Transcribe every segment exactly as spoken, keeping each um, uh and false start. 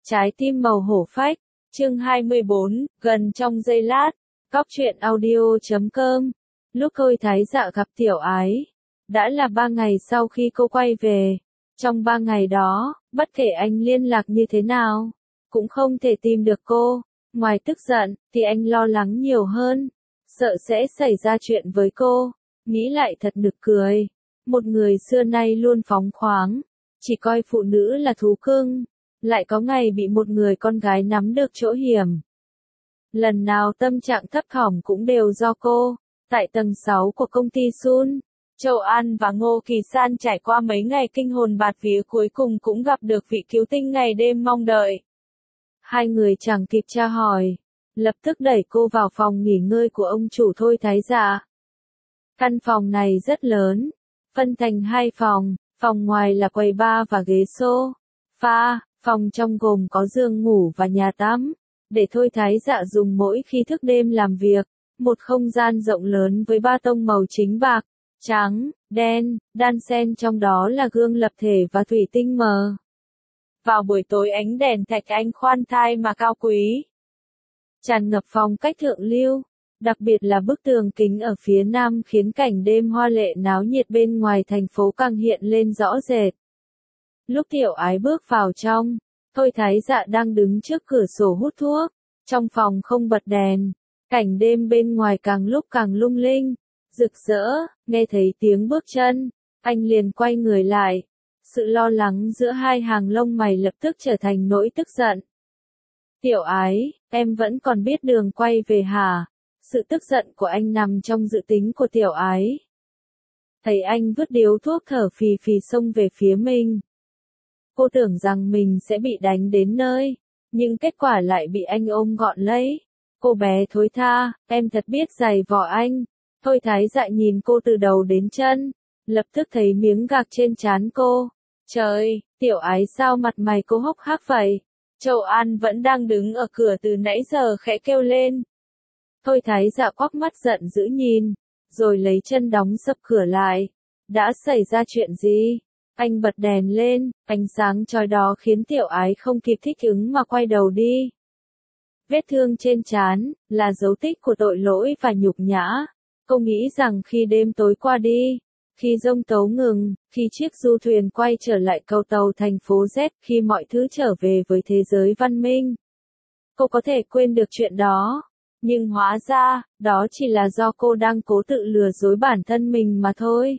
Trái tim màu hổ phách, chương hai mươi bốn, gần trong giây lát, Cóc truyện audio chấm com. Lúc Thôi Thái Dạ gặp Tiểu Ái, đã là ba ngày sau khi cô quay về. Trong ba ngày đó, bất kể anh liên lạc như thế nào, cũng không thể tìm được cô. Ngoài tức giận, thì anh lo lắng nhiều hơn, sợ sẽ xảy ra chuyện với cô. Nghĩ lại thật nực cười. Một người xưa nay luôn phóng khoáng, chỉ coi phụ nữ là thú cưng, lại có ngày bị một người con gái nắm được chỗ hiểm. Lần nào tâm trạng thấp thỏm cũng đều do cô. Tại tầng sáu của công ty Sun, Châu An và Ngô Kỳ San trải qua mấy ngày kinh hồn bạt vía cuối cùng cũng gặp được vị cứu tinh ngày đêm mong đợi. Hai người chẳng kịp tra hỏi, lập tức đẩy cô vào phòng nghỉ ngơi của ông chủ Thôi Thái Dạ. Căn phòng này rất lớn, phân thành hai phòng, phòng ngoài là quầy bar và ghế sofa, phòng trong gồm có giường ngủ và nhà tắm, để Thôi Thái Dạ dùng mỗi khi thức đêm làm việc. Một không gian rộng lớn với ba tông màu chính bạc, trắng, đen, đan xen trong đó là gương lập thể và thủy tinh mờ. Vào buổi tối ánh đèn thạch anh khoan thai mà cao quý, tràn ngập phong cách thượng lưu, đặc biệt là bức tường kính ở phía nam khiến cảnh đêm hoa lệ náo nhiệt bên ngoài thành phố càng hiện lên rõ rệt. Lúc Tiểu Ái bước vào trong, Thôi Thái Dạ đang đứng trước cửa sổ hút thuốc, trong phòng không bật đèn. Cảnh đêm bên ngoài càng lúc càng lung linh, rực rỡ, nghe thấy tiếng bước chân, anh liền quay người lại. Sự lo lắng giữa hai hàng lông mày lập tức trở thành nỗi tức giận. Tiểu Ái, em vẫn còn biết đường quay về hả? Sự tức giận của anh nằm trong dự tính của Tiểu Ái. Thấy anh vứt điếu thuốc thở phì phì xông về phía mình. Cô tưởng rằng mình sẽ bị đánh đến nơi, nhưng kết quả lại bị anh ôm gọn lấy. Cô bé thối tha, em thật biết giày vò anh. Thôi Thái Dạ nhìn cô từ đầu đến chân, lập tức thấy miếng gạc trên trán cô. Trời, Tiểu Ái sao mặt mày cô hốc hác vậy? Châu An vẫn đang đứng ở cửa từ nãy giờ khẽ kêu lên. Thôi Thái Dạ quắc mắt giận dữ nhìn, rồi lấy chân đóng sập cửa lại. Đã xảy ra chuyện gì? Anh bật đèn lên, ánh sáng chói đó khiến Tiểu Ái không kịp thích ứng mà quay đầu đi. Vết thương trên trán là dấu tích của tội lỗi và nhục nhã. Cô nghĩ rằng khi đêm tối qua đi, khi giông tố ngừng, khi chiếc du thuyền quay trở lại cầu tàu thành phố Z, khi mọi thứ trở về với thế giới văn minh, cô có thể quên được chuyện đó. Nhưng hóa ra, đó chỉ là do cô đang cố tự lừa dối bản thân mình mà thôi.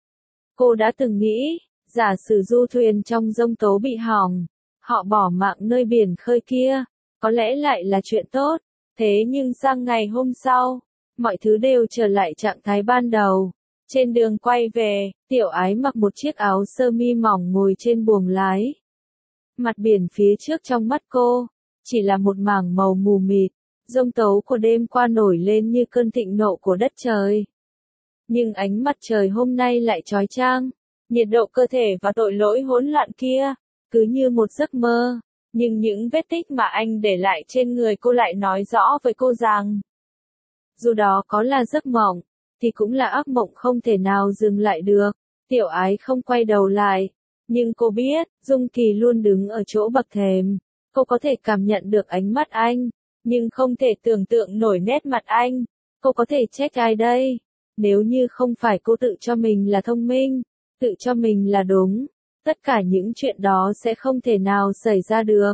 Cô đã từng nghĩ, giả sử du thuyền trong giông tố bị hỏng, họ bỏ mạng nơi biển khơi kia, có lẽ lại là chuyện tốt. Thế nhưng sang ngày hôm sau, mọi thứ đều trở lại trạng thái ban đầu. Trên đường quay về, Tiểu Ái mặc một chiếc áo sơ mi mỏng ngồi trên buồng lái. Mặt biển phía trước trong mắt cô, chỉ là một mảng màu mù mịt, giông tố của đêm qua nổi lên như cơn thịnh nộ của đất trời. Nhưng ánh mặt trời hôm nay lại chói chang, nhiệt độ cơ thể và tội lỗi hỗn loạn kia, cứ như một giấc mơ. Nhưng những vết tích mà anh để lại trên người cô lại nói rõ với cô rằng, dù đó có là giấc mộng, thì cũng là ác mộng không thể nào dừng lại được. Tiểu Ái không quay đầu lại, nhưng cô biết, Dung Kỳ luôn đứng ở chỗ bậc thềm. Cô có thể cảm nhận được ánh mắt anh, nhưng không thể tưởng tượng nổi nét mặt anh. Cô có thể trách ai đây? Nếu như không phải cô tự cho mình là thông minh, tự cho mình là đúng, tất cả những chuyện đó sẽ không thể nào xảy ra được.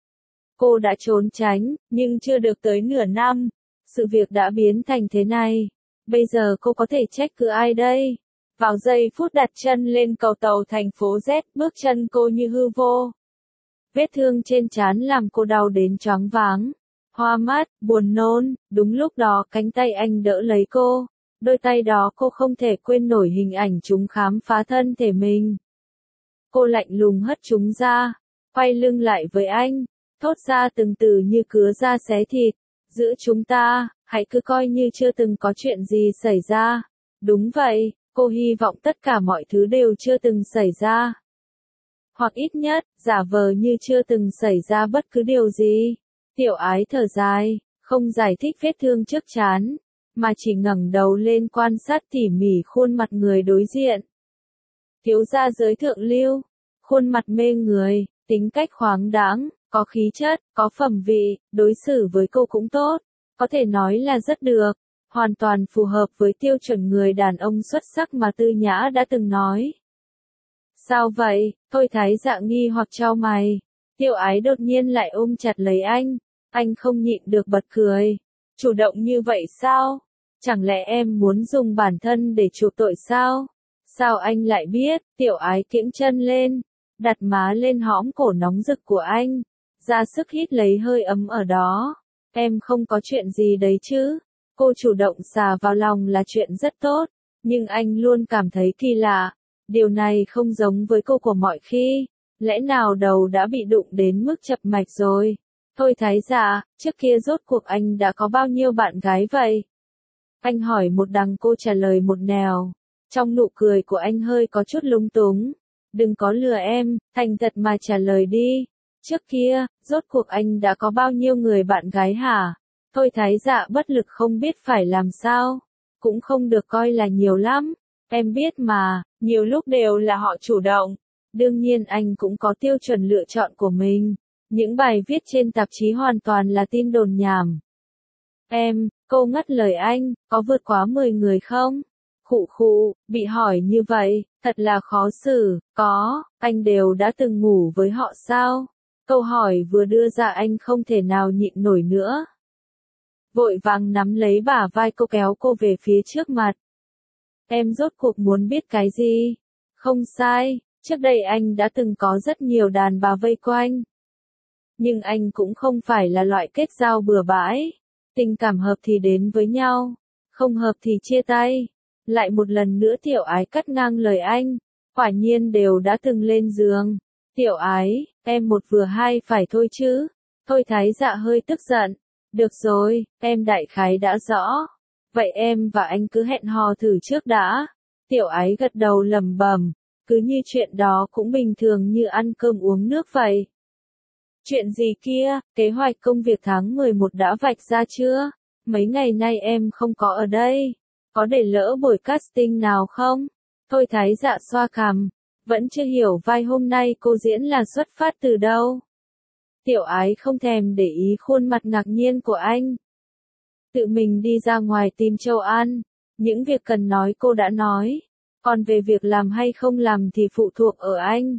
Cô đã trốn tránh, nhưng chưa được tới nửa năm, sự việc đã biến thành thế này. Bây giờ cô có thể trách cứ ai đây? Vào giây phút đặt chân lên cầu tàu thành phố Z, bước chân cô như hư vô. Vết thương trên trán làm cô đau đến choáng váng, hoa mắt, buồn nôn. Đúng lúc đó cánh tay anh đỡ lấy cô. Đôi tay đó cô không thể quên nổi hình ảnh chúng khám phá thân thể mình. Cô lạnh lùng hất chúng ra, quay lưng lại với anh, thốt ra từng từ như cứa da xé thịt. Giữa chúng ta, hãy cứ coi như chưa từng có chuyện gì xảy ra. Đúng vậy, cô hy vọng tất cả mọi thứ đều chưa từng xảy ra. Hoặc ít nhất, giả vờ như chưa từng xảy ra bất cứ điều gì. Tiểu Ái thở dài, không giải thích vết thương trước trán, mà chỉ ngẩng đầu lên quan sát tỉ mỉ khuôn mặt người đối diện. Thiếu gia giới thượng lưu, khuôn mặt mê người, tính cách khoáng đãng, có khí chất, có phẩm vị, đối xử với cô cũng tốt, có thể nói là rất được, hoàn toàn phù hợp với tiêu chuẩn người đàn ông xuất sắc mà Tư Nhã đã từng nói. Sao vậy? Thôi Thái Dạ nghi hoặc chau mày. Tiểu Ái đột nhiên lại ôm chặt lấy anh, anh không nhịn được bật cười. Chủ động như vậy sao? Chẳng lẽ em muốn dùng bản thân để chuộc tội sao? Sao anh lại biết? Tiểu Ái kiễng chân lên, đặt má lên hõm cổ nóng rực của anh, ra sức hít lấy hơi ấm ở đó. Em không có chuyện gì đấy chứ? Cô chủ động xà vào lòng là chuyện rất tốt, nhưng anh luôn cảm thấy kỳ lạ. Điều này không giống với cô của mọi khi. Lẽ nào đầu đã bị đụng đến mức chập mạch rồi? Thôi Thái Dạ, trước kia rốt cuộc anh đã có bao nhiêu bạn gái vậy? Anh hỏi một đằng cô trả lời một nẻo. Trong nụ cười của anh hơi có chút lung túng. Đừng có lừa em, thành thật mà trả lời đi. Trước kia, rốt cuộc anh đã có bao nhiêu người bạn gái hả? Thôi Thái Dạ bất lực không biết phải làm sao. Cũng không được coi là nhiều lắm. Em biết mà, nhiều lúc đều là họ chủ động. Đương nhiên anh cũng có tiêu chuẩn lựa chọn của mình. Những bài viết trên tạp chí hoàn toàn là tin đồn nhảm. Em, cô ngắt lời anh, có vượt quá mười người không? Khụ khụ, bị hỏi như vậy, thật là khó xử, có, anh đều đã từng ngủ với họ sao? Câu hỏi vừa đưa ra anh không thể nào nhịn nổi nữa. Vội vàng nắm lấy bả vai cô kéo cô về phía trước mặt. Em rốt cuộc muốn biết cái gì? Không sai, trước đây anh đã từng có rất nhiều đàn bà vây quanh. Nhưng anh cũng không phải là loại kết giao bừa bãi. Tình cảm hợp thì đến với nhau, không hợp thì chia tay. Lại một lần nữa Tiểu Ái cắt ngang lời anh. Quả nhiên đều đã từng lên giường. Tiểu Ái, em một vừa hai phải thôi chứ. Thôi Thái Dạ hơi tức giận. Được rồi, em đại khái đã rõ. Vậy em và anh cứ hẹn hò thử trước đã. Tiểu Ái gật đầu lẩm bẩm, cứ như chuyện đó cũng bình thường như ăn cơm uống nước vậy. Chuyện gì kia, kế hoạch công việc tháng mười một đã vạch ra chưa? Mấy ngày nay em không có ở đây. Có để lỡ buổi casting nào không? Thôi Thái Dạ xoa cằm, vẫn chưa hiểu vai hôm nay cô diễn là xuất phát từ đâu. Tiểu Ái không thèm để ý khuôn mặt ngạc nhiên của anh. Tự mình đi ra ngoài tìm Châu An, những việc cần nói cô đã nói, còn về việc làm hay không làm thì phụ thuộc ở anh.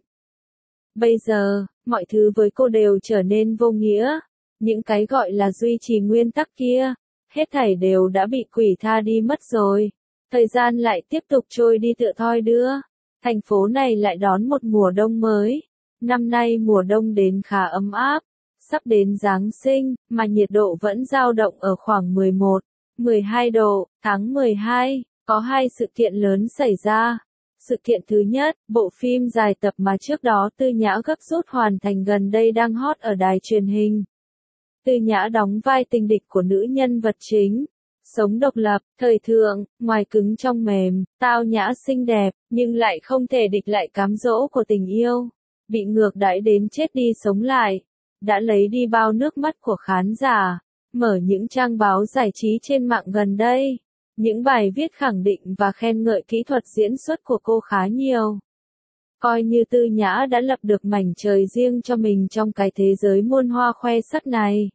Bây giờ, mọi thứ với cô đều trở nên vô nghĩa, những cái gọi là duy trì nguyên tắc kia, hết thảy đều đã bị quỷ tha đi mất rồi. Thời gian lại tiếp tục trôi đi tựa thoi đưa, thành phố này lại đón một mùa đông mới. Năm nay mùa đông đến khá ấm áp, sắp đến Giáng sinh, mà nhiệt độ vẫn dao động ở khoảng mười một, mười hai độ. Tháng mười hai, có hai sự kiện lớn xảy ra. Sự kiện thứ nhất, bộ phim dài tập mà trước đó Tư Nhã gấp rút hoàn thành gần đây đang hot ở đài truyền hình. Tư Nhã đóng vai tình địch của nữ nhân vật chính. Sống độc lập, thời thượng, ngoài cứng trong mềm, tao nhã xinh đẹp, nhưng lại không thể địch lại cám dỗ của tình yêu. Bị ngược đãi đến chết đi sống lại. Đã lấy đi bao nước mắt của khán giả. Mở những trang báo giải trí trên mạng gần đây. Những bài viết khẳng định và khen ngợi kỹ thuật diễn xuất của cô khá nhiều. Coi như Tư Nhã đã lập được mảnh trời riêng cho mình trong cái thế giới muôn hoa khoe sắc này.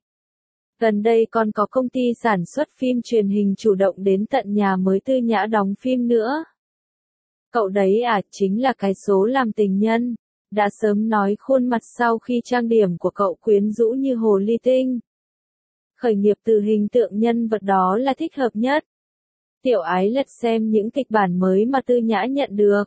Gần đây còn có công ty sản xuất phim truyền hình chủ động đến tận nhà mới Tư Nhã đóng phim nữa. Cậu đấy à, chính là cái số làm tình nhân. Đã sớm nói khuôn mặt sau khi trang điểm của cậu quyến rũ như hồ ly tinh. Khởi nghiệp từ hình tượng nhân vật đó là thích hợp nhất. Tiểu Ái lật xem những kịch bản mới mà Tư Nhã nhận được.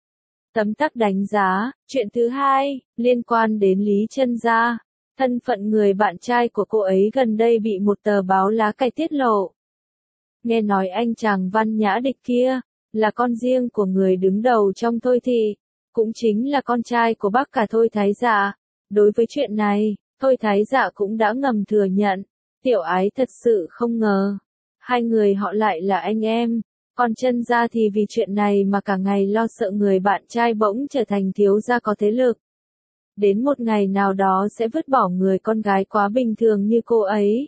Tấm tắc đánh giá, chuyện thứ hai, liên quan đến Lý Chân Gia. Thân phận người bạn trai của cô ấy gần đây bị một tờ báo lá cải tiết lộ. Nghe nói anh chàng Văn Nhã Địch kia, là con riêng của người đứng đầu trong Thôi Thị, cũng chính là con trai của bác cả Thôi Thái Dạ. Đối với chuyện này, Thôi Thái Dạ cũng đã ngầm thừa nhận. Tiểu Ái thật sự không ngờ. Hai người họ lại là anh em, còn Chân Gia thì vì chuyện này mà cả ngày lo sợ người bạn trai bỗng trở thành thiếu gia có thế lực. Đến một ngày nào đó sẽ vứt bỏ người con gái quá bình thường như cô ấy.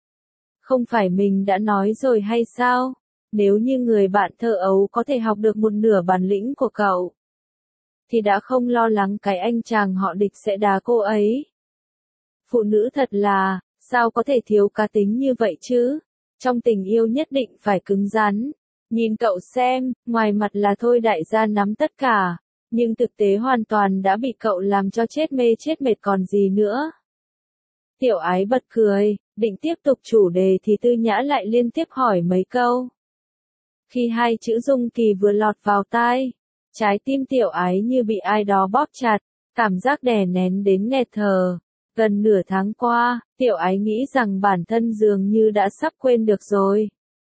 Không phải mình đã nói rồi hay sao? Nếu như người bạn thơ ấu có thể học được một nửa bản lĩnh của cậu, thì đã không lo lắng cái anh chàng họ Địch sẽ đá cô ấy. Phụ nữ thật là, sao có thể thiếu cá tính như vậy chứ? Trong tình yêu nhất định phải cứng rắn. Nhìn cậu xem, ngoài mặt là thôi đại gia nắm tất cả, nhưng thực tế hoàn toàn đã bị cậu làm cho chết mê chết mệt còn gì nữa. Tiểu Ái bật cười, định tiếp tục chủ đề thì Tư Nhã lại liên tiếp hỏi mấy câu. Khi hai chữ Dung Kỳ vừa lọt vào tai, trái tim Tiểu Ái như bị ai đó bóp chặt, cảm giác đè nén đến nghẹt thở. Gần nửa tháng qua, Tiểu Ái nghĩ rằng bản thân dường như đã sắp quên được rồi.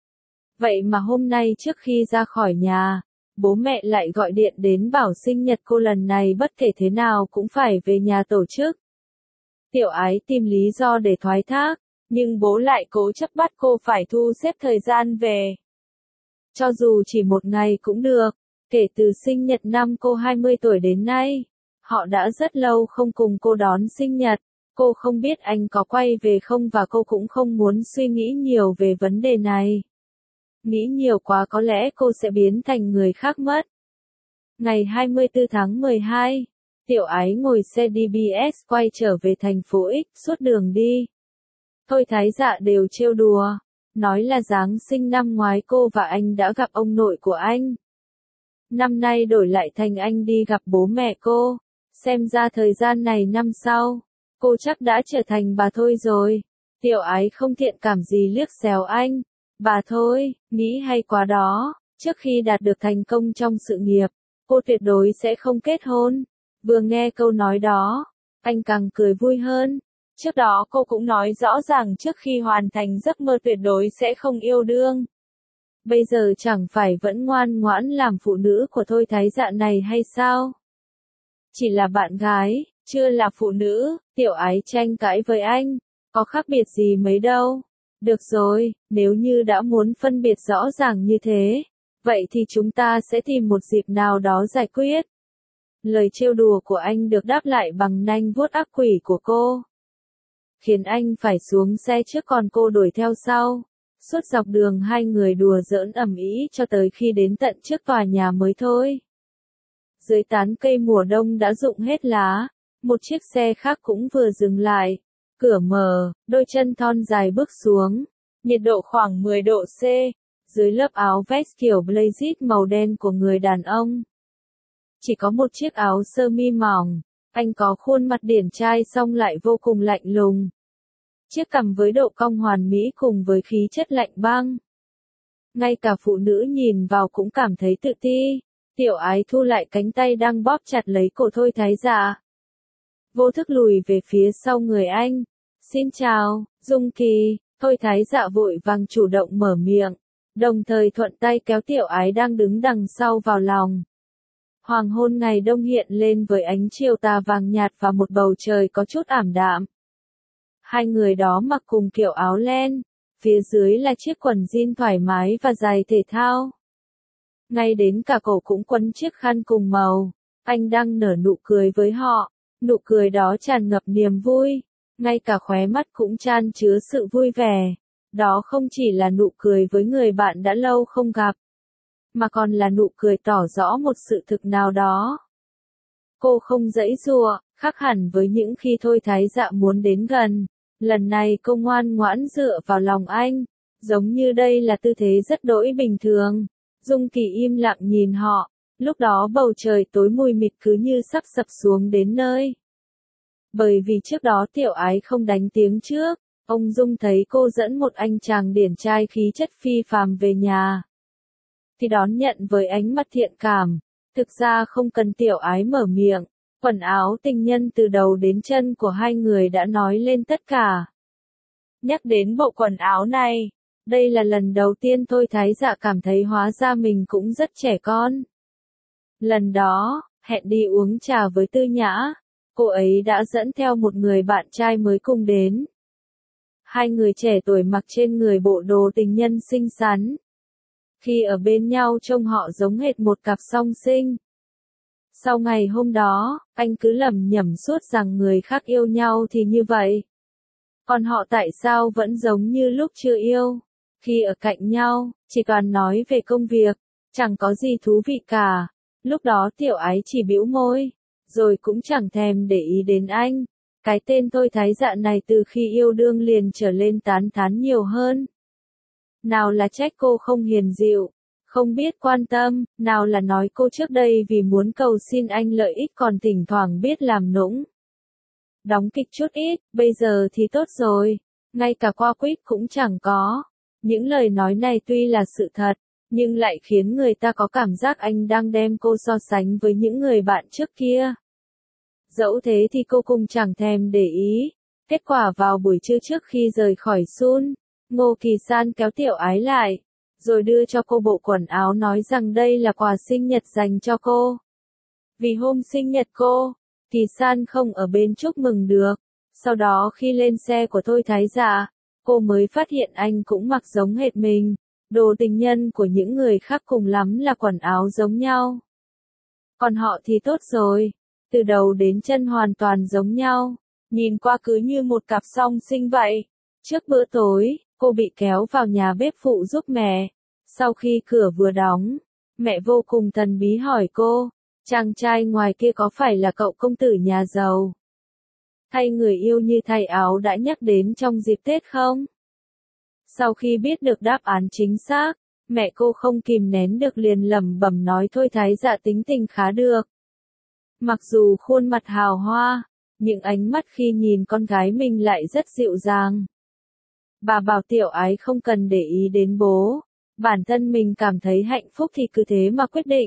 Vậy mà hôm nay trước khi ra khỏi nhà, bố mẹ lại gọi điện đến bảo sinh nhật cô lần này bất kể thế nào cũng phải về nhà tổ chức. Tiểu Ái tìm lý do để thoái thác, nhưng bố lại cố chấp bắt cô phải thu xếp thời gian về. Cho dù chỉ một ngày cũng được, kể từ sinh nhật năm cô hai mươi tuổi đến nay, họ đã rất lâu không cùng cô đón sinh nhật. Cô không biết anh có quay về không và cô cũng không muốn suy nghĩ nhiều về vấn đề này. Nghĩ nhiều quá có lẽ cô sẽ biến thành người khác mất. Ngày hai mươi tư tháng mười hai, Tiểu Ái ngồi xe đê bê ét quay trở về thành phố X. Suốt đường đi, Thôi Thái Dạ đều trêu đùa, nói là Giáng sinh năm ngoái cô và anh đã gặp ông nội của anh. Năm nay đổi lại thành anh đi gặp bố mẹ cô, xem ra thời gian này năm sau, cô chắc đã trở thành bà Thôi rồi. Tiểu Ái không thiện cảm gì liếc xéo anh. Bà Thôi, nghĩ hay quá đó, trước khi đạt được thành công trong sự nghiệp, cô tuyệt đối sẽ không kết hôn. Vừa nghe câu nói đó, anh càng cười vui hơn. Trước đó cô cũng nói rõ ràng trước khi hoàn thành giấc mơ tuyệt đối sẽ không yêu đương. Bây giờ chẳng phải vẫn ngoan ngoãn làm phụ nữ của Thôi Thái Dạ này hay sao? Chỉ là bạn gái, chưa là phụ nữ. Tiểu Ái tranh cãi với anh, có khác biệt gì mấy đâu. Được rồi, nếu như đã muốn phân biệt rõ ràng như thế, vậy thì chúng ta sẽ tìm một dịp nào đó giải quyết. Lời trêu đùa của anh được đáp lại bằng nanh vuốt ác quỷ của cô, khiến anh phải xuống xe trước còn cô đuổi theo sau. Suốt dọc đường hai người đùa giỡn ầm ĩ cho tới khi đến tận trước tòa nhà mới thôi. Dưới tán cây mùa đông đã rụng hết lá, một chiếc xe khác cũng vừa dừng lại. Cửa mở, đôi chân thon dài bước xuống. Nhiệt độ khoảng mười độ C, dưới lớp áo vest kiểu blazer màu đen của người đàn ông. Chỉ có một chiếc áo sơ mi mỏng, anh có khuôn mặt điển trai song lại vô cùng lạnh lùng. Chiếc cằm với độ cong hoàn mỹ cùng với khí chất lạnh băng. Ngay cả phụ nữ nhìn vào cũng cảm thấy tự ti. Tiểu Ái thu lại cánh tay đang bóp chặt lấy cổ Thôi Thái Dạ. Vô thức lùi về phía sau người anh. Xin chào, Dung Kỳ. Thôi Thái Dạ vội vàng chủ động mở miệng, đồng thời thuận tay kéo Tiểu Ái đang đứng đằng sau vào lòng. Hoàng hôn ngày đông hiện lên với ánh chiều tà vàng nhạt và một bầu trời có chút ảm đạm. Hai người đó mặc cùng kiểu áo len, phía dưới là chiếc quần jean thoải mái và giày thể thao. Ngay đến cả cổ cũng quấn chiếc khăn cùng màu. Anh đang nở nụ cười với họ, nụ cười đó tràn ngập niềm vui. Ngay cả khóe mắt cũng chan chứa sự vui vẻ. Đó không chỉ là nụ cười với người bạn đã lâu không gặp, mà còn là nụ cười tỏ rõ một sự thực nào đó. Cô không giãy giụa, khác hẳn với những khi Thôi Thái Dạ muốn đến gần. Lần này cô ngoan ngoãn dựa vào lòng anh, giống như đây là tư thế rất đỗi bình thường. Dung Kỳ im lặng nhìn họ, lúc đó bầu trời tối mù mịt cứ như sắp sập xuống đến nơi. Bởi vì trước đó Tiểu Ái không đánh tiếng trước, ông Dung thấy cô dẫn một anh chàng điển trai khí chất phi phàm về nhà, thì đón nhận với ánh mắt thiện cảm. Thực ra không cần Tiểu Ái mở miệng, quần áo tình nhân từ đầu đến chân của hai người đã nói lên tất cả. Nhắc đến bộ quần áo này, đây là lần đầu tiên Thôi Thái Dạ cảm thấy hóa ra mình cũng rất trẻ con. Lần đó, hẹn đi uống trà với Tư Nhã, cô ấy đã dẫn theo một người bạn trai mới cùng đến. Hai người trẻ tuổi mặc trên người bộ đồ tình nhân xinh xắn. Khi ở bên nhau trông họ giống hệt một cặp song sinh. Sau ngày hôm đó, anh cứ lẩm nhẩm suốt rằng người khác yêu nhau thì như vậy. Còn họ tại sao vẫn giống như lúc chưa yêu? Khi ở cạnh nhau, chỉ toàn nói về công việc, chẳng có gì thú vị cả. Lúc đó Tiểu Ái chỉ bĩu môi, rồi cũng chẳng thèm để ý đến anh. Cái tên Thôi Thái Dạ này từ khi yêu đương liền trở lên tán thán nhiều hơn. Nào là trách cô không hiền dịu, không biết quan tâm, nào là nói cô trước đây vì muốn cầu xin anh lợi ích còn thỉnh thoảng biết làm nũng. Đóng kịch chút ít, bây giờ thì tốt rồi, ngay cả qua quýt cũng chẳng có. Những lời nói này tuy là sự thật, nhưng lại khiến người ta có cảm giác anh đang đem cô so sánh với những người bạn trước kia. Dẫu thế thì cô cũng chẳng thèm để ý. Kết quả vào buổi trưa trước khi rời khỏi Sun, Ngô Kỳ San kéo Tiểu Ái lại, rồi đưa cho cô bộ quần áo nói rằng đây là quà sinh nhật dành cho cô. Vì hôm sinh nhật cô, Kỳ San không ở bên chúc mừng được. Sau đó khi lên xe của Thôi Thái Dạ, cô mới phát hiện anh cũng mặc giống hệt mình. Đồ tình nhân của những người khác cùng lắm là quần áo giống nhau. Còn họ thì tốt rồi, từ đầu đến chân hoàn toàn giống nhau, nhìn qua cứ như một cặp song sinh vậy. Trước bữa tối, cô bị kéo vào nhà bếp phụ giúp mẹ. Sau khi cửa vừa đóng, mẹ vô cùng thần bí hỏi cô, chàng trai ngoài kia có phải là cậu công tử nhà giàu? Thay người yêu như thay áo đã nhắc đến trong dịp Tết không? Sau khi biết được đáp án chính xác, mẹ cô không kìm nén được liền lẩm bẩm nói Thôi Thái Dạ tính tình khá được. Mặc dù khuôn mặt hào hoa, nhưng ánh mắt khi nhìn con gái mình lại rất dịu dàng. Bà bảo Tiểu Ái không cần để ý đến bố, bản thân mình cảm thấy hạnh phúc thì cứ thế mà quyết định.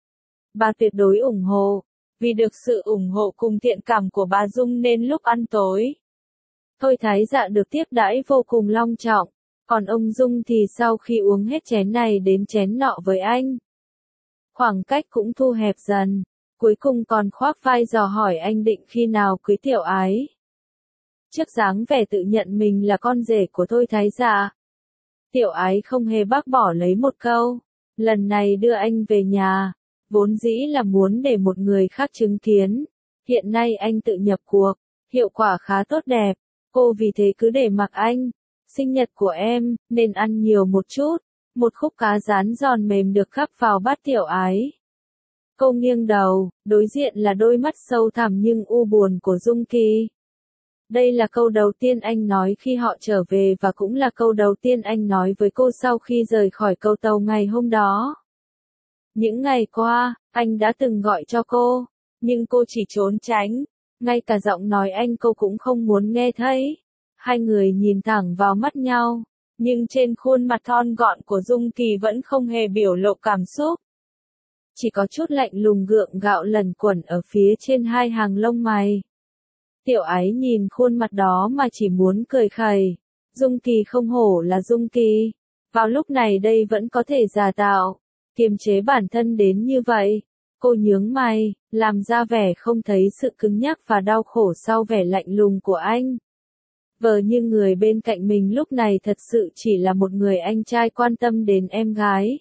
Bà tuyệt đối ủng hộ, vì được sự ủng hộ cùng thiện cảm của bà Dung nên lúc ăn tối, Thôi Thái Dạ được tiếp đãi vô cùng long trọng, còn ông Dung thì sau khi uống hết chén này đến chén nọ với anh, khoảng cách cũng thu hẹp dần, cuối cùng còn khoác vai dò hỏi anh định khi nào cưới Tiểu Ái. Trước dáng vẻ tự nhận mình là con rể của Thôi Thái Dạ, Tiểu Ái không hề bác bỏ lấy một câu, lần này đưa anh về nhà, vốn dĩ là muốn để một người khác chứng kiến, hiện nay anh tự nhập cuộc, hiệu quả khá tốt đẹp, cô vì thế cứ để mặc anh. Sinh nhật của em, nên ăn nhiều một chút, một khúc cá rán giòn mềm được gắp vào bát Tiểu Ái. Cô nghiêng đầu, đối diện là đôi mắt sâu thẳm nhưng u buồn của Dung Kỳ. Đây là câu đầu tiên anh nói khi họ trở về và cũng là câu đầu tiên anh nói với cô sau khi rời khỏi cầu tàu ngày hôm đó. Những ngày qua, anh đã từng gọi cho cô, nhưng cô chỉ trốn tránh, ngay cả giọng nói anh cô cũng không muốn nghe thấy. Hai người nhìn thẳng vào mắt nhau, nhưng trên khuôn mặt thon gọn của Dung Kỳ vẫn không hề biểu lộ cảm xúc. Chỉ có chút lạnh lùng gượng gạo lẩn quẩn ở phía trên hai hàng lông mày. Tiểu Ái nhìn khuôn mặt đó mà chỉ muốn cười khẩy. Dung Kỳ không hổ là Dung Kỳ. Vào lúc này đây vẫn có thể giả tạo, kiềm chế bản thân đến như vậy. Cô nhướng mày, làm ra vẻ không thấy sự cứng nhắc và đau khổ sau vẻ lạnh lùng của anh. Vờ như người bên cạnh mình lúc này thật sự chỉ là một người anh trai quan tâm đến em gái.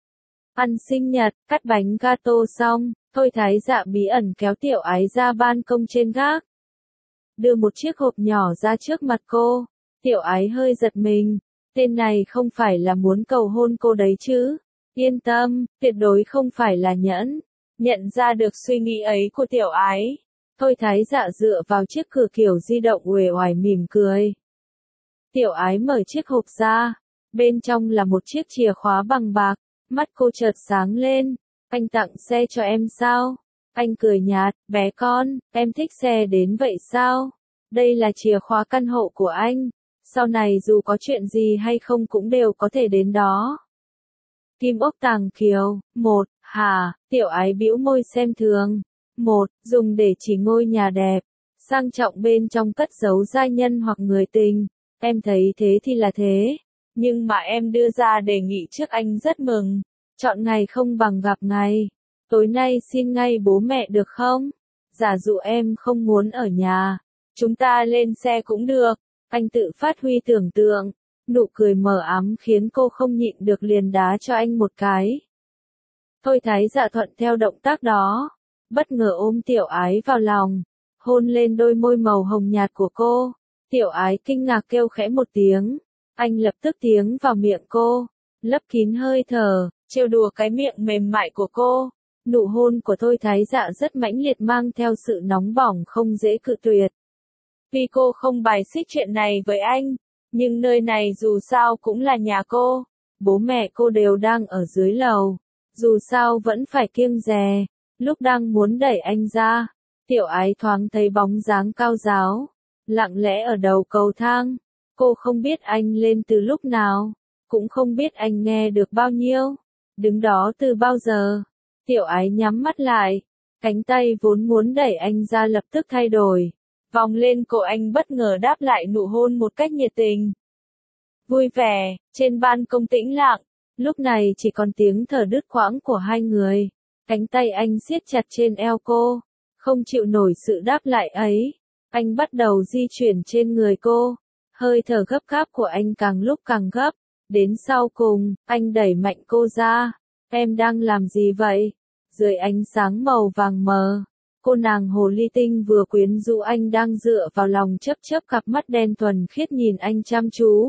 Ăn sinh nhật, cắt bánh gato xong, Thôi Thái Dạ bí ẩn kéo Tiểu Ái ra ban công trên gác. Đưa một chiếc hộp nhỏ ra trước mặt cô. Tiểu Ái hơi giật mình, tên này không phải là muốn cầu hôn cô đấy chứ. Yên tâm, tuyệt đối không phải là nhẫn. Nhận ra được suy nghĩ ấy của Tiểu Ái, Thôi Thái Dạ dựa vào chiếc cửa kiểu di động uể oải mỉm cười. Tiểu Ái mở chiếc hộp ra, bên trong là một chiếc chìa khóa bằng bạc, mắt cô chợt sáng lên, anh tặng xe cho em sao? Anh cười nhạt, bé con, em thích xe đến vậy sao? Đây là chìa khóa căn hộ của anh, sau này dù có chuyện gì hay không cũng đều có thể đến đó. Kim ốc tàng kiều, một, hả, Tiểu Ái bĩu môi xem thường. Một, dùng để chỉ ngôi nhà đẹp, sang trọng bên trong cất giấu giai nhân hoặc người tình, em thấy thế thì là thế, nhưng mà em đưa ra đề nghị trước anh rất mừng, chọn ngày không bằng gặp ngày, tối nay xin ngay bố mẹ được không? Giả dụ em không muốn ở nhà, chúng ta lên xe cũng được, anh tự phát huy tưởng tượng, nụ cười mờ ám khiến cô không nhịn được liền đá cho anh một cái. Thôi Thái Dạ thuận theo động tác đó, bất ngờ ôm Tiểu Ái vào lòng, hôn lên đôi môi màu hồng nhạt của cô. Tiểu Ái kinh ngạc kêu khẽ một tiếng, anh lập tức tiến vào miệng cô, lấp kín hơi thở, trêu đùa cái miệng mềm mại của cô. Nụ hôn của Thôi Thái Dạ rất mãnh liệt mang theo sự nóng bỏng không dễ cự tuyệt. Vì cô không bài xích chuyện này với anh, nhưng nơi này dù sao cũng là nhà cô. Bố mẹ cô đều đang ở dưới lầu, dù sao vẫn phải kiêng dè. Lúc đang muốn đẩy anh ra, Tiểu Ái thoáng thấy bóng dáng cao ráo, lặng lẽ ở đầu cầu thang. Cô không biết anh lên từ lúc nào, cũng không biết anh nghe được bao nhiêu, đứng đó từ bao giờ. Tiểu Ái nhắm mắt lại, cánh tay vốn muốn đẩy anh ra lập tức thay đổi, vòng lên cổ anh bất ngờ đáp lại nụ hôn một cách nhiệt tình. Vui vẻ, trên ban công tĩnh lặng, lúc này chỉ còn tiếng thở đứt quãng của hai người. Cánh tay anh siết chặt trên eo cô, không chịu nổi sự đáp lại ấy. Anh bắt đầu di chuyển trên người cô, hơi thở gấp gáp của anh càng lúc càng gấp. Đến sau cùng, anh đẩy mạnh cô ra. Em đang làm gì vậy? Dưới ánh sáng màu vàng mờ, cô nàng hồ ly tinh vừa quyến rũ anh đang dựa vào lòng chớp chớp cặp mắt đen thuần khiết nhìn anh chăm chú.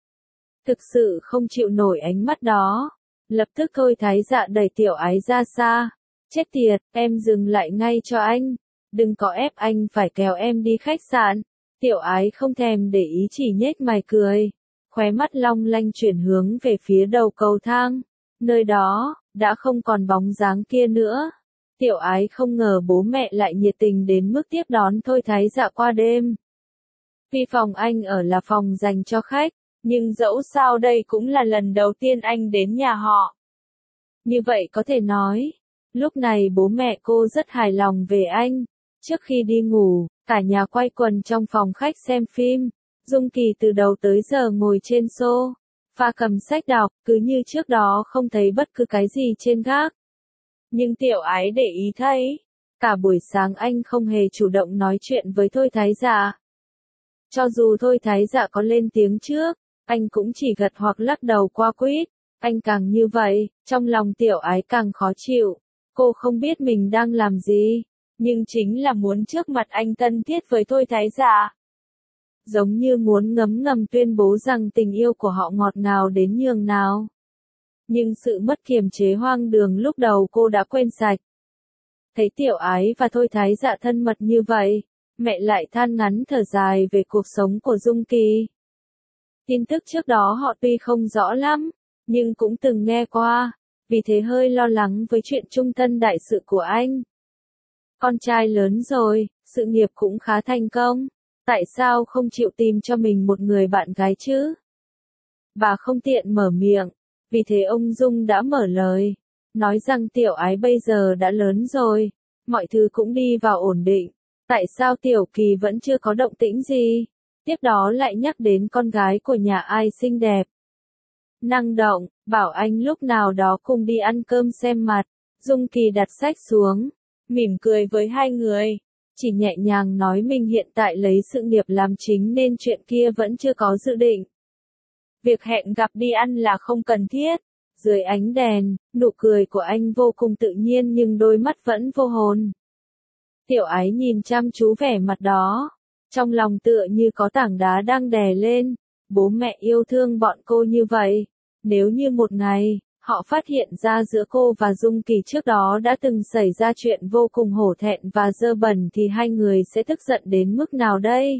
Thực sự không chịu nổi ánh mắt đó. Lập tức Thôi Thái Dạ đẩy Tiểu Ái ra xa. Chết tiệt, em dừng lại ngay cho anh. Đừng có ép anh phải kéo em đi khách sạn. Tiểu Ái không thèm để ý chỉ nhếch mày cười. Khóe mắt long lanh chuyển hướng về phía đầu cầu thang. Nơi đó, đã không còn bóng dáng kia nữa. Tiểu Ái không ngờ bố mẹ lại nhiệt tình đến mức tiếp đón Thôi Thái Dạ qua đêm. Vì phòng anh ở là phòng dành cho khách, nhưng dẫu sao đây cũng là lần đầu tiên anh đến nhà họ. Như vậy có thể nói, lúc này bố mẹ cô rất hài lòng về anh. Trước khi đi ngủ, cả nhà quay quần trong phòng khách xem phim. Dung Kỳ từ đầu tới giờ ngồi trên xô, pha cầm sách đọc, cứ như trước đó không thấy bất cứ cái gì trên gác. Nhưng Tiểu Ái để ý thấy, cả buổi sáng anh không hề chủ động nói chuyện với Thôi Thái Dạ. Cho dù Thôi Thái Dạ có lên tiếng trước, anh cũng chỉ gật hoặc lắc đầu qua quýt. Anh càng như vậy, trong lòng Tiểu Ái càng khó chịu. Cô không biết mình đang làm gì, nhưng chính là muốn trước mặt anh thân thiết với Thôi Thái Dạ. Giống như muốn ngấm ngầm tuyên bố rằng tình yêu của họ ngọt ngào đến nhường nào. Nhưng sự mất kiềm chế hoang đường lúc đầu cô đã quên sạch. Thấy Tiểu Ái và Thôi Thái Dạ thân mật như vậy, mẹ lại than ngắn thở dài về cuộc sống của Dung Kỳ. Tin tức trước đó họ tuy không rõ lắm, nhưng cũng từng nghe qua, vì thế hơi lo lắng với chuyện trung thân đại sự của anh. Con trai lớn rồi, sự nghiệp cũng khá thành công, tại sao không chịu tìm cho mình một người bạn gái chứ? Bà không tiện mở miệng, vì thế ông Dung đã mở lời, nói rằng Tiểu Ái bây giờ đã lớn rồi, mọi thứ cũng đi vào ổn định, tại sao Tiểu Kỳ vẫn chưa có động tĩnh gì? Tiếp đó lại nhắc đến con gái của nhà ai xinh đẹp, năng động, bảo anh lúc nào đó cùng đi ăn cơm xem mặt. Dung Kỳ đặt sách xuống, mỉm cười với hai người, chỉ nhẹ nhàng nói mình hiện tại lấy sự nghiệp làm chính nên chuyện kia vẫn chưa có dự định. Việc hẹn gặp đi ăn là không cần thiết. Dưới ánh đèn, nụ cười của anh vô cùng tự nhiên nhưng đôi mắt vẫn vô hồn. Tiểu Ái nhìn chăm chú vẻ mặt đó, trong lòng tựa như có tảng đá đang đè lên. Bố mẹ yêu thương bọn cô như vậy, nếu như một ngày, họ phát hiện ra giữa cô và Dung Kỳ trước đó đã từng xảy ra chuyện vô cùng hổ thẹn và dơ bẩn thì hai người sẽ tức giận đến mức nào đây?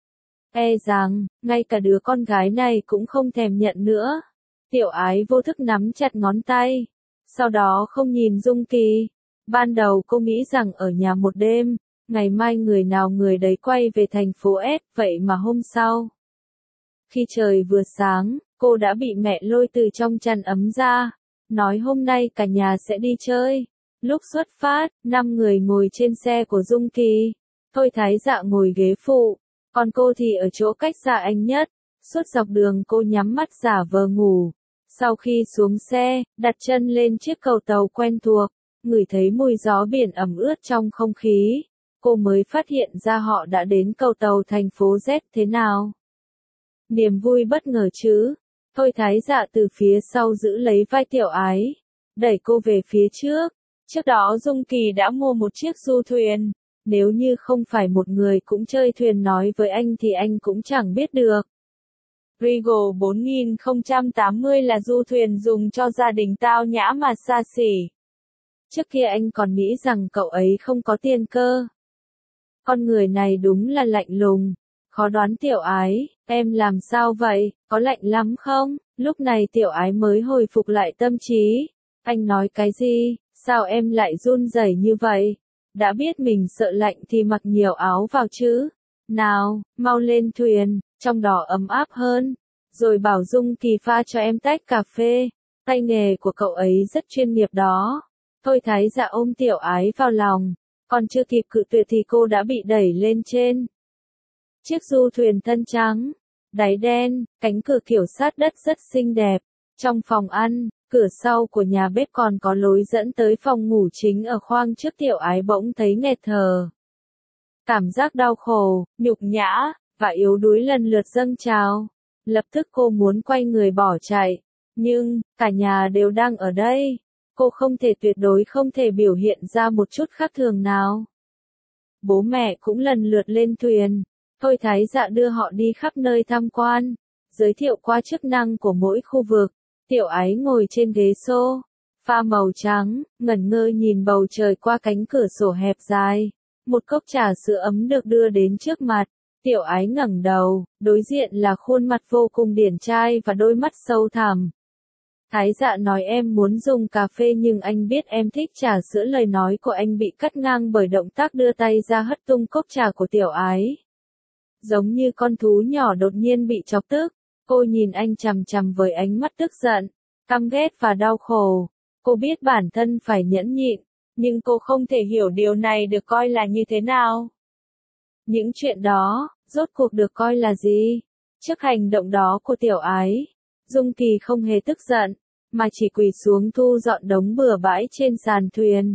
E rằng, ngay cả đứa con gái này cũng không thèm nhận nữa. Tiểu Ái vô thức nắm chặt ngón tay, sau đó không nhìn Dung Kỳ. Ban đầu cô nghĩ rằng ở nhà một đêm, ngày mai người nào người đấy quay về thành phố S, vậy mà hôm sau. Khi trời vừa sáng, cô đã bị mẹ lôi từ trong chăn ấm ra, nói hôm nay cả nhà sẽ đi chơi. Lúc xuất phát, năm người ngồi trên xe của Dung Kỳ. Thôi Thái Dạ ngồi ghế phụ, còn cô thì ở chỗ cách xa anh nhất. Suốt dọc đường cô nhắm mắt giả vờ ngủ. Sau khi xuống xe, đặt chân lên chiếc cầu tàu quen thuộc, ngửi thấy mùi gió biển ẩm ướt trong không khí, cô mới phát hiện ra họ đã đến cầu tàu thành phố Z thế nào. Niềm vui bất ngờ chứ. Thôi Thái Dạ từ phía sau giữ lấy vai Tiểu Ái, đẩy cô về phía trước. Trước đó Dung Kỳ đã mua một chiếc du thuyền. Nếu như không phải một người cũng chơi thuyền nói với anh thì anh cũng chẳng biết được. Regal bốn nghìn không trăm tám mươi là du thuyền dùng cho gia đình tao nhã mà xa xỉ. Trước kia anh còn nghĩ rằng cậu ấy không có tiền cơ. Con người này đúng là lạnh lùng, Khó đoán tiểu ái, em làm sao vậy, có lạnh lắm không? Lúc này tiểu ái mới hồi phục lại tâm trí. Anh nói cái gì, sao em lại run rẩy như vậy? Đã biết mình sợ lạnh thì mặc nhiều áo vào chứ. Nào, mau lên thuyền, trong đó ấm áp hơn. Rồi bảo Dung Kỳ pha cho em tách cà phê. Tay nghề của cậu ấy rất chuyên nghiệp đó. Thôi Thái Dạ ôm tiểu ái vào lòng. Còn chưa kịp cự tuyệt thì cô đã bị đẩy lên trên chiếc du thuyền thân trắng, đáy đen, cánh cửa kiểu sát đất rất xinh đẹp. Trong phòng ăn, cửa sau của nhà bếp còn có lối dẫn tới phòng ngủ chính ở khoang trước. Tiểu ái bỗng thấy nghẹt thở. Cảm giác đau khổ, nhục nhã, và yếu đuối lần lượt dâng trào. Lập tức cô muốn quay người bỏ chạy. Nhưng, cả nhà đều đang ở đây. Cô không thể tuyệt đối không thể biểu hiện ra một chút khác thường nào. Bố mẹ cũng lần lượt lên thuyền. Thôi Thái Dạ đưa họ đi khắp nơi tham quan, giới thiệu qua chức năng của mỗi khu vực. Tiểu ái ngồi trên ghế xô, pha màu trắng, ngẩn ngơ nhìn bầu trời qua cánh cửa sổ hẹp dài. Một cốc trà sữa ấm được đưa đến trước mặt. Tiểu ái ngẩng đầu, đối diện là khuôn mặt vô cùng điển trai và đôi mắt sâu thẳm. Thái Dạ nói em muốn dùng cà phê nhưng anh biết em thích trà sữa. Lời nói của anh bị cắt ngang bởi động tác đưa tay ra hất tung cốc trà của tiểu ái. Giống như con thú nhỏ đột nhiên bị chọc tức, cô nhìn anh chằm chằm với ánh mắt tức giận, căm ghét và đau khổ. Cô biết bản thân phải nhẫn nhịn, nhưng cô không thể hiểu điều này được coi là như thế nào. Những chuyện đó, rốt cuộc được coi là gì? Trước hành động đó của tiểu ái, Dung Kỳ không hề tức giận, mà chỉ quỳ xuống thu dọn đống bừa bãi trên sàn thuyền.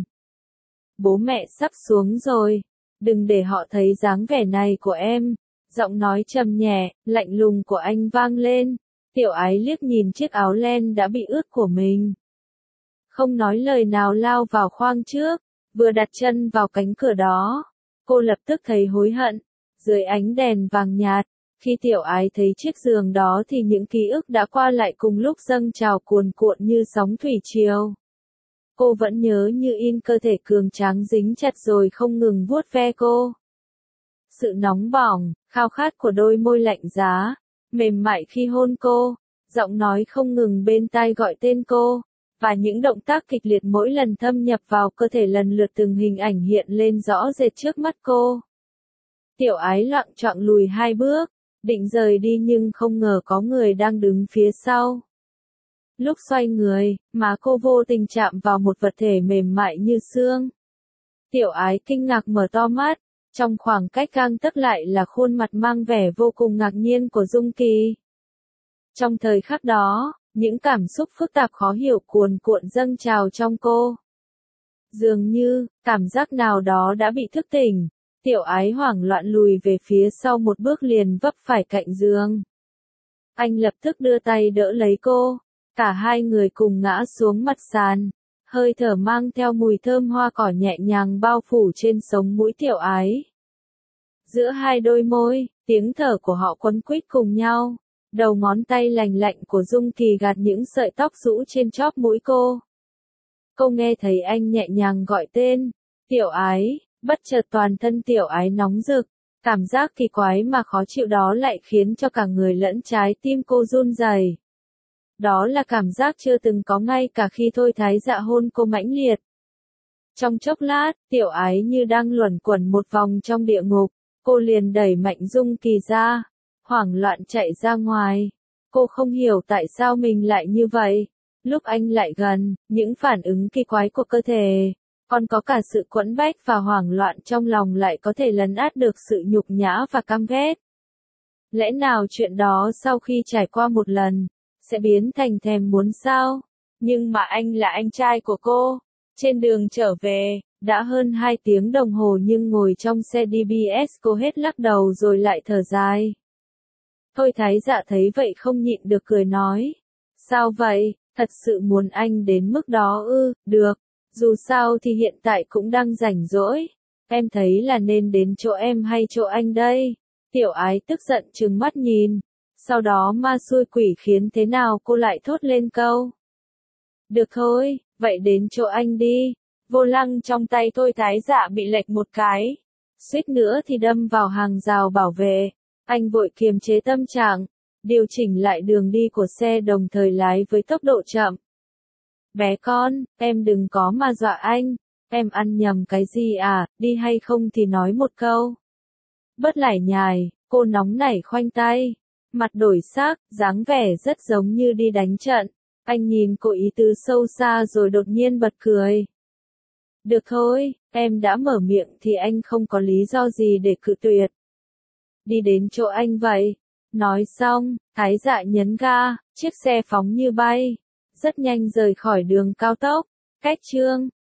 Bố mẹ sắp xuống rồi, đừng để họ thấy dáng vẻ này của em. Giọng nói trầm nhẹ, lạnh lùng của anh vang lên. Tiểu ái liếc nhìn chiếc áo len đã bị ướt của mình. Không nói lời nào lao vào khoang trước, vừa đặt chân vào cánh cửa đó. Cô lập tức thấy hối hận. Dưới ánh đèn vàng nhạt, khi tiểu ái thấy chiếc giường đó thì những ký ức đã qua lại cùng lúc dâng trào cuồn cuộn như sóng thủy triều. Cô vẫn nhớ như in cơ thể cường tráng dính chặt rồi không ngừng vuốt ve cô. Sự nóng bỏng, khao khát của đôi môi lạnh giá, mềm mại khi hôn cô, giọng nói không ngừng bên tai gọi tên cô, và những động tác kịch liệt mỗi lần thâm nhập vào cơ thể lần lượt từng hình ảnh hiện lên rõ rệt trước mắt cô. Tiểu ái loạng choạng lùi hai bước, định rời đi nhưng không ngờ có người đang đứng phía sau. Lúc xoay người, má cô vô tình chạm vào một vật thể mềm mại như xương. Tiểu ái kinh ngạc mở to mắt. Trong khoảng cách gang tấc lại là khuôn mặt mang vẻ vô cùng ngạc nhiên của Dung Kỳ. Trong thời khắc đó, những cảm xúc phức tạp khó hiểu cuồn cuộn dâng trào trong cô. Dường như, cảm giác nào đó đã bị thức tỉnh, tiểu ái hoảng loạn lùi về phía sau một bước liền vấp phải cạnh giường. Anh lập tức đưa tay đỡ lấy cô, cả hai người cùng ngã xuống mặt sàn. Hơi thở mang theo mùi thơm hoa cỏ nhẹ nhàng bao phủ trên sống mũi tiểu ái. Giữa hai đôi môi, tiếng thở của họ quấn quýt cùng nhau. Đầu ngón tay lành lạnh của Dung Kỳ gạt những sợi tóc rũ trên chóp mũi cô. Cô nghe thấy anh nhẹ nhàng gọi tên, tiểu ái, bất chợt toàn thân tiểu ái nóng rực. Cảm giác kỳ quái mà khó chịu đó lại khiến cho cả người lẫn trái tim cô run rẩy. Đó là cảm giác chưa từng có ngay cả khi Thôi Thái Dạ hôn cô mãnh liệt. Trong chốc lát, tiểu ái như đang luẩn quẩn một vòng trong địa ngục, cô liền đẩy mạnh Dung Kỳ ra, hoảng loạn chạy ra ngoài. Cô không hiểu tại sao mình lại như vậy. Lúc anh lại gần, những phản ứng kỳ quái của cơ thể, còn có cả sự quẫn bách và hoảng loạn trong lòng lại có thể lấn át được sự nhục nhã và căm ghét. Lẽ nào chuyện đó sau khi trải qua một lần, sẽ biến thành thèm muốn sao? Nhưng mà anh là anh trai của cô. Trên đường trở về, đã hơn hai tiếng đồng hồ nhưng ngồi trong xe đê bê ét cô hết lắc đầu rồi lại thở dài. Thôi Thái Dạ thấy vậy không nhịn được cười nói. Sao vậy, thật sự muốn anh đến mức đó ư? Được, dù sao thì hiện tại cũng đang rảnh rỗi. Em thấy là nên đến chỗ em hay chỗ anh đây? Tiểu ái tức giận trừng mắt nhìn. Sau đó ma xui quỷ khiến thế nào cô lại thốt lên câu. Được thôi, vậy đến chỗ anh đi. Vô lăng trong tay Thôi Thái Dạ bị lệch một cái. Suýt nữa thì đâm vào hàng rào bảo vệ. Anh vội kiềm chế tâm trạng, điều chỉnh lại đường đi của xe đồng thời lái với tốc độ chậm. Bé con, em đừng có mà dọa anh, em ăn nhầm cái gì à, đi hay không thì nói một câu. Bớt lải nhải, cô nóng nảy khoanh tay, mặt đổi sắc, dáng vẻ rất giống như đi đánh trận. Anh nhìn cô ý tứ sâu xa rồi đột nhiên bật cười. Được thôi, em đã mở miệng thì anh không có lý do gì để cự tuyệt. Đi đến chỗ anh vậy. Nói xong, Thái Dạ nhấn ga, chiếc xe phóng như bay, rất nhanh rời khỏi đường cao tốc. Cách chương